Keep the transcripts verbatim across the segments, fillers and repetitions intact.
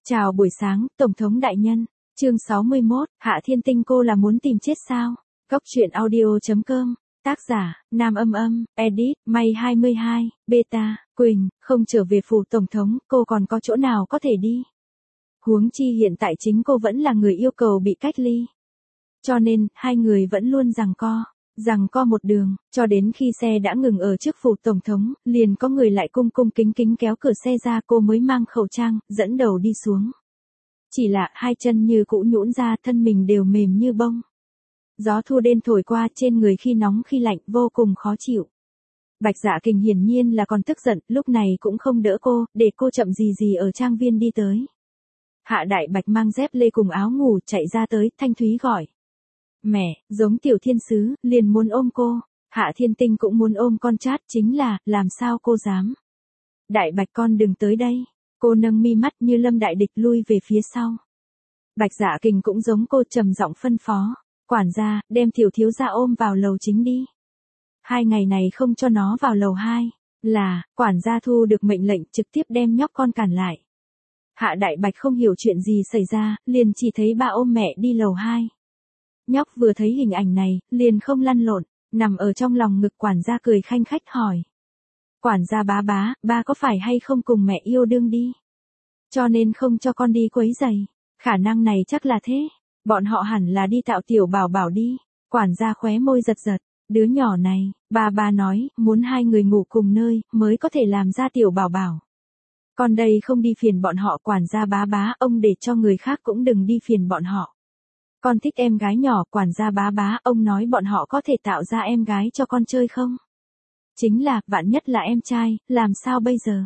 Chào buổi sáng, Tổng thống đại nhân. Chương sáu mươi mốt, Hạ Thiên Tinh cô là muốn tìm chết sao? Góc truyện audio chấm com. Tác giả, Nam Âm Âm, edit, May hai mươi hai, Beta, Quỳnh, không trở về phủ Tổng thống, cô còn có chỗ nào có thể đi? Huống chi hiện tại chính cô vẫn là người yêu cầu bị cách ly. Cho nên, hai người vẫn luôn giằng co, giằng co một đường, cho đến khi xe đã ngừng ở trước phủ Tổng thống, liền có người lại cung cung kính kính kéo cửa xe ra, cô mới mang khẩu trang, dẫn đầu đi xuống. Chỉ là hai chân như cũ nhũn ra, thân mình đều mềm như bông. Gió thu đêm thổi qua trên người khi nóng khi lạnh, vô cùng khó chịu. Bạch Dạ Kình hiển nhiên là còn tức giận, lúc này cũng không đỡ cô, để cô chậm gì gì ở trang viên đi tới. Hạ Đại Bạch mang dép lê cùng áo ngủ chạy ra tới, thanh thúy gọi. Mẹ, giống tiểu thiên sứ, liền muốn ôm cô. Hạ Thiên Tinh cũng muốn ôm con chát, chính là, làm sao cô dám. Đại Bạch con đừng tới đây. Cô nâng mi mắt như lâm đại địch lui về phía sau. Bạch Dạ Kình cũng giống cô trầm giọng phân phó. Quản gia, đem tiểu thiếu gia ôm vào lầu chính đi. Hai ngày này không cho nó vào lầu hai. Là, quản gia thu được mệnh lệnh trực tiếp đem nhóc con cản lại. Hạ Đại Bạch không hiểu chuyện gì xảy ra, liền chỉ thấy ba ôm mẹ đi lầu hai. Nhóc vừa thấy hình ảnh này, liền không lăn lộn, nằm ở trong lòng ngực quản gia cười khanh khách hỏi. Quản gia bá bá, ba có phải hay không cùng mẹ yêu đương đi? Cho nên không cho con đi quấy giày. Khả năng này chắc là thế. Bọn họ hẳn là đi tạo tiểu bảo bảo đi. Quản gia khóe môi giật giật. Đứa nhỏ này, ba ba nói, muốn hai người ngủ cùng nơi, mới có thể làm ra tiểu bảo bảo. Con đây không đi phiền bọn họ, quản gia bá bá, ông để cho người khác cũng đừng đi phiền bọn họ. Con thích em gái nhỏ, quản gia bá bá, ông nói bọn họ có thể tạo ra em gái cho con chơi không? Chính là, vạn nhất là em trai, làm sao bây giờ?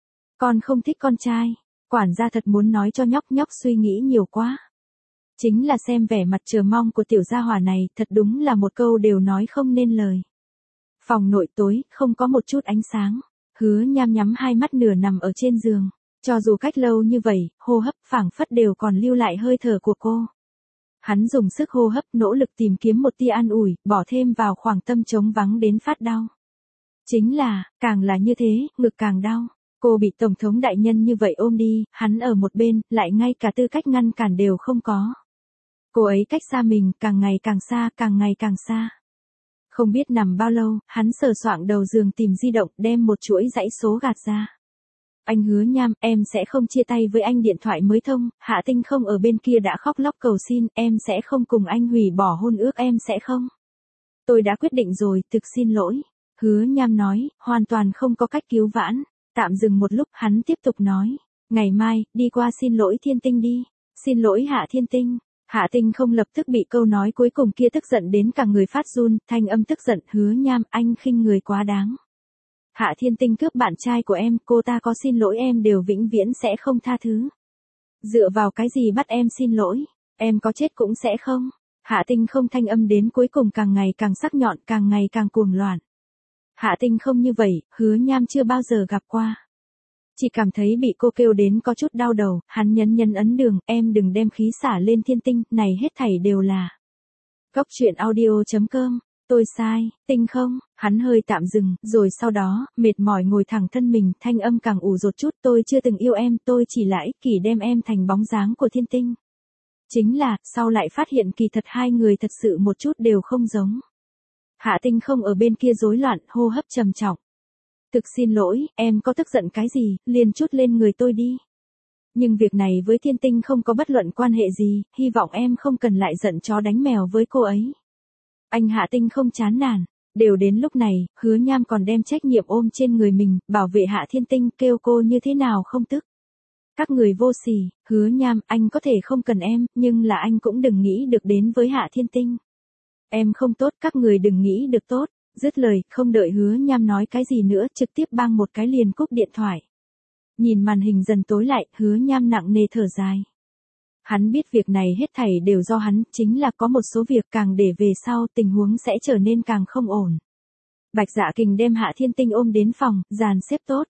Con không thích con trai. Quản gia thật muốn nói cho nhóc, nhóc suy nghĩ nhiều quá. Chính là xem vẻ mặt chờ mong của tiểu gia hỏa này, thật đúng là một câu đều nói không nên lời. Phòng nội tối, không có một chút ánh sáng. Hứa Nham nhắm hai mắt nửa nằm ở trên giường. Cho dù cách lâu như vậy, hô hấp phảng phất đều còn lưu lại hơi thở của cô. Hắn dùng sức hô hấp, nỗ lực tìm kiếm một tia an ủi, bỏ thêm vào khoảng tâm trống vắng đến phát đau. Chính là, càng là như thế, ngực càng đau. Cô bị Tổng thống đại nhân như vậy ôm đi, hắn ở một bên, lại ngay cả tư cách ngăn cản đều không có. Cô ấy cách xa mình, càng ngày càng xa, càng ngày càng xa. Không biết nằm bao lâu, hắn sờ soạng đầu giường tìm di động, đem một chuỗi dãy số gạt ra. Anh Hứa Nham, em sẽ không chia tay với anh, điện thoại mới thông, Hạ Tinh không ở bên kia đã khóc lóc cầu xin, em sẽ không cùng anh hủy bỏ hôn ước, em sẽ không. Tôi đã quyết định rồi, thực xin lỗi. Hứa Nham nói, hoàn toàn không có cách cứu vãn. Tạm dừng một lúc, hắn tiếp tục nói. Ngày mai, đi qua xin lỗi Thiên Tinh đi. Xin lỗi Hạ Thiên Tinh. Hạ Tinh không lập tức bị câu nói cuối cùng kia tức giận đến cả người phát run, thanh âm tức giận, Hứa Nham, anh khinh người quá đáng. Hạ Thiên Tinh cướp bạn trai của em, cô ta có xin lỗi em đều vĩnh viễn sẽ không tha thứ. Dựa vào cái gì bắt em xin lỗi, em có chết cũng sẽ không. Hạ Tinh không thanh âm đến cuối cùng càng ngày càng sắc nhọn, càng ngày càng cuồng loạn. Hạ Tinh không như vậy, Hứa Nham chưa bao giờ gặp qua. Chỉ cảm thấy bị cô kêu đến có chút đau đầu, hắn nhấn nhấn ấn đường, em đừng đem khí xả lên Thiên Tinh, này hết thảy đều là. Góc truyện audio chấm com, tôi sai, Tinh không, hắn hơi tạm dừng, rồi sau đó, mệt mỏi ngồi thẳng thân mình, thanh âm càng ủ rột chút, tôi chưa từng yêu em, tôi chỉ là ích kỷ đem em thành bóng dáng của Thiên Tinh. Chính là, sau lại phát hiện kỳ thật hai người thật sự một chút đều không giống. Hạ Tinh không ở bên kia rối loạn, hô hấp trầm trọng. Thực xin lỗi, em có tức giận cái gì, liền chút lên người tôi đi. Nhưng việc này với Thiên Tinh không có bất luận quan hệ gì, hy vọng em không cần lại giận chó đánh mèo với cô ấy. Anh Hạ Tinh không chán nản. Đều đến lúc này, Hứa Nham còn đem trách nhiệm ôm trên người mình, bảo vệ Hạ Thiên Tinh, kêu cô như thế nào không tức. Các người vô sỉ, Hứa Nham, anh có thể không cần em, nhưng là anh cũng đừng nghĩ được đến với Hạ Thiên Tinh. Em không tốt, các người đừng nghĩ được tốt. Dứt lời, không đợi Hứa Nham nói cái gì nữa, trực tiếp bang một cái liền cúp điện thoại. Nhìn màn hình dần tối lại, Hứa Nham nặng nề thở dài. Hắn biết việc này hết thảy đều do hắn, chính là có một số việc càng để về sau, tình huống sẽ trở nên càng không ổn. Bạch Dạ Kình đem Hạ Thiên Tinh ôm đến phòng, dàn xếp tốt.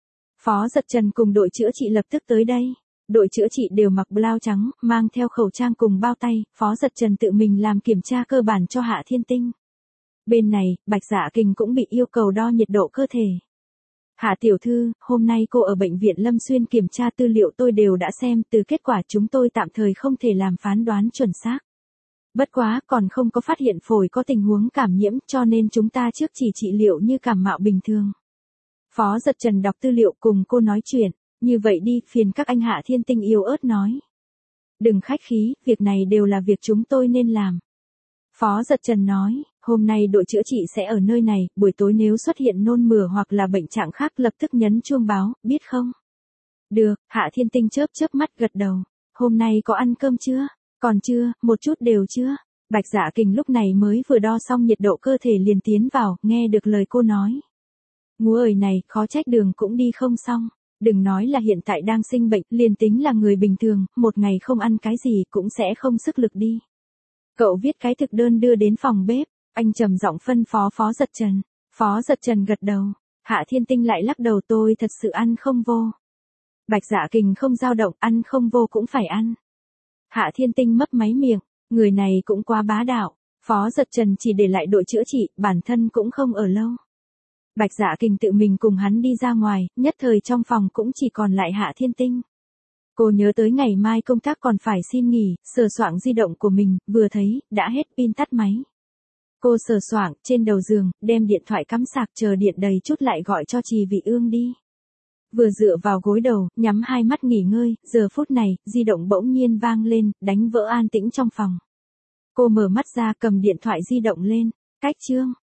Phó Giật Trần cùng đội chữa trị lập tức tới đây. Đội chữa trị đều mặc blau trắng, mang theo khẩu trang cùng bao tay, Phó Giật Trần tự mình làm kiểm tra cơ bản cho Hạ Thiên Tinh. Bên này, Bạch Dạ Kình cũng bị yêu cầu đo nhiệt độ cơ thể. Hạ tiểu thư, hôm nay cô ở bệnh viện Lâm Xuyên kiểm tra tư liệu tôi đều đã xem, từ kết quả chúng tôi tạm thời không thể làm phán đoán chuẩn xác. Bất quá, còn không có phát hiện phổi có tình huống cảm nhiễm, cho nên chúng ta trước chỉ trị liệu như cảm mạo bình thường. Phó Giật Trần đọc tư liệu cùng cô nói chuyện, như vậy đi, phiền các anh. Hạ Thiên Tinh yếu ớt nói. Đừng khách khí, việc này đều là việc chúng tôi nên làm. Phó Giật Trần nói, hôm nay đội chữa trị sẽ ở nơi này, buổi tối nếu xuất hiện nôn mửa hoặc là bệnh trạng khác lập tức nhấn chuông báo, biết không? Được, Hạ Thiên Tinh chớp chớp mắt gật đầu. Hôm nay có ăn cơm chưa? Còn chưa, một chút đều chưa. Bạch Dạ Kình lúc này mới vừa đo xong nhiệt độ cơ thể liền tiến vào, nghe được lời cô nói. Ngũ ơi này, khó trách đường cũng đi không xong. Đừng nói là hiện tại đang sinh bệnh, liền tính là người bình thường, một ngày không ăn cái gì cũng sẽ không sức lực đi. Cậu viết cái thực đơn đưa đến phòng bếp, anh trầm giọng phân phó Phó Giật Trần. Phó Giật Trần gật đầu, Hạ Thiên Tinh lại lắc đầu, tôi thật sự ăn không vô. Bạch Dạ Kình không dao động, ăn không vô cũng phải ăn. Hạ Thiên Tinh mấp máy miệng, người này cũng quá bá đạo. Phó Giật Trần chỉ để lại đội chữa trị, bản thân cũng không ở lâu. Bạch Dạ Kình tự mình cùng hắn đi ra ngoài, nhất thời trong phòng cũng chỉ còn lại Hạ Thiên Tinh. Cô nhớ tới ngày mai công tác còn phải xin nghỉ, sờ soạng di động của mình, vừa thấy, đã hết pin tắt máy. Cô sờ soạng, trên đầu giường, đem điện thoại cắm sạc chờ điện đầy chút lại gọi cho Trì Vị Ương đi. Vừa dựa vào gối đầu, nhắm hai mắt nghỉ ngơi, giờ phút này, di động bỗng nhiên vang lên, đánh vỡ an tĩnh trong phòng. Cô mở mắt ra cầm điện thoại di động lên, cách chương.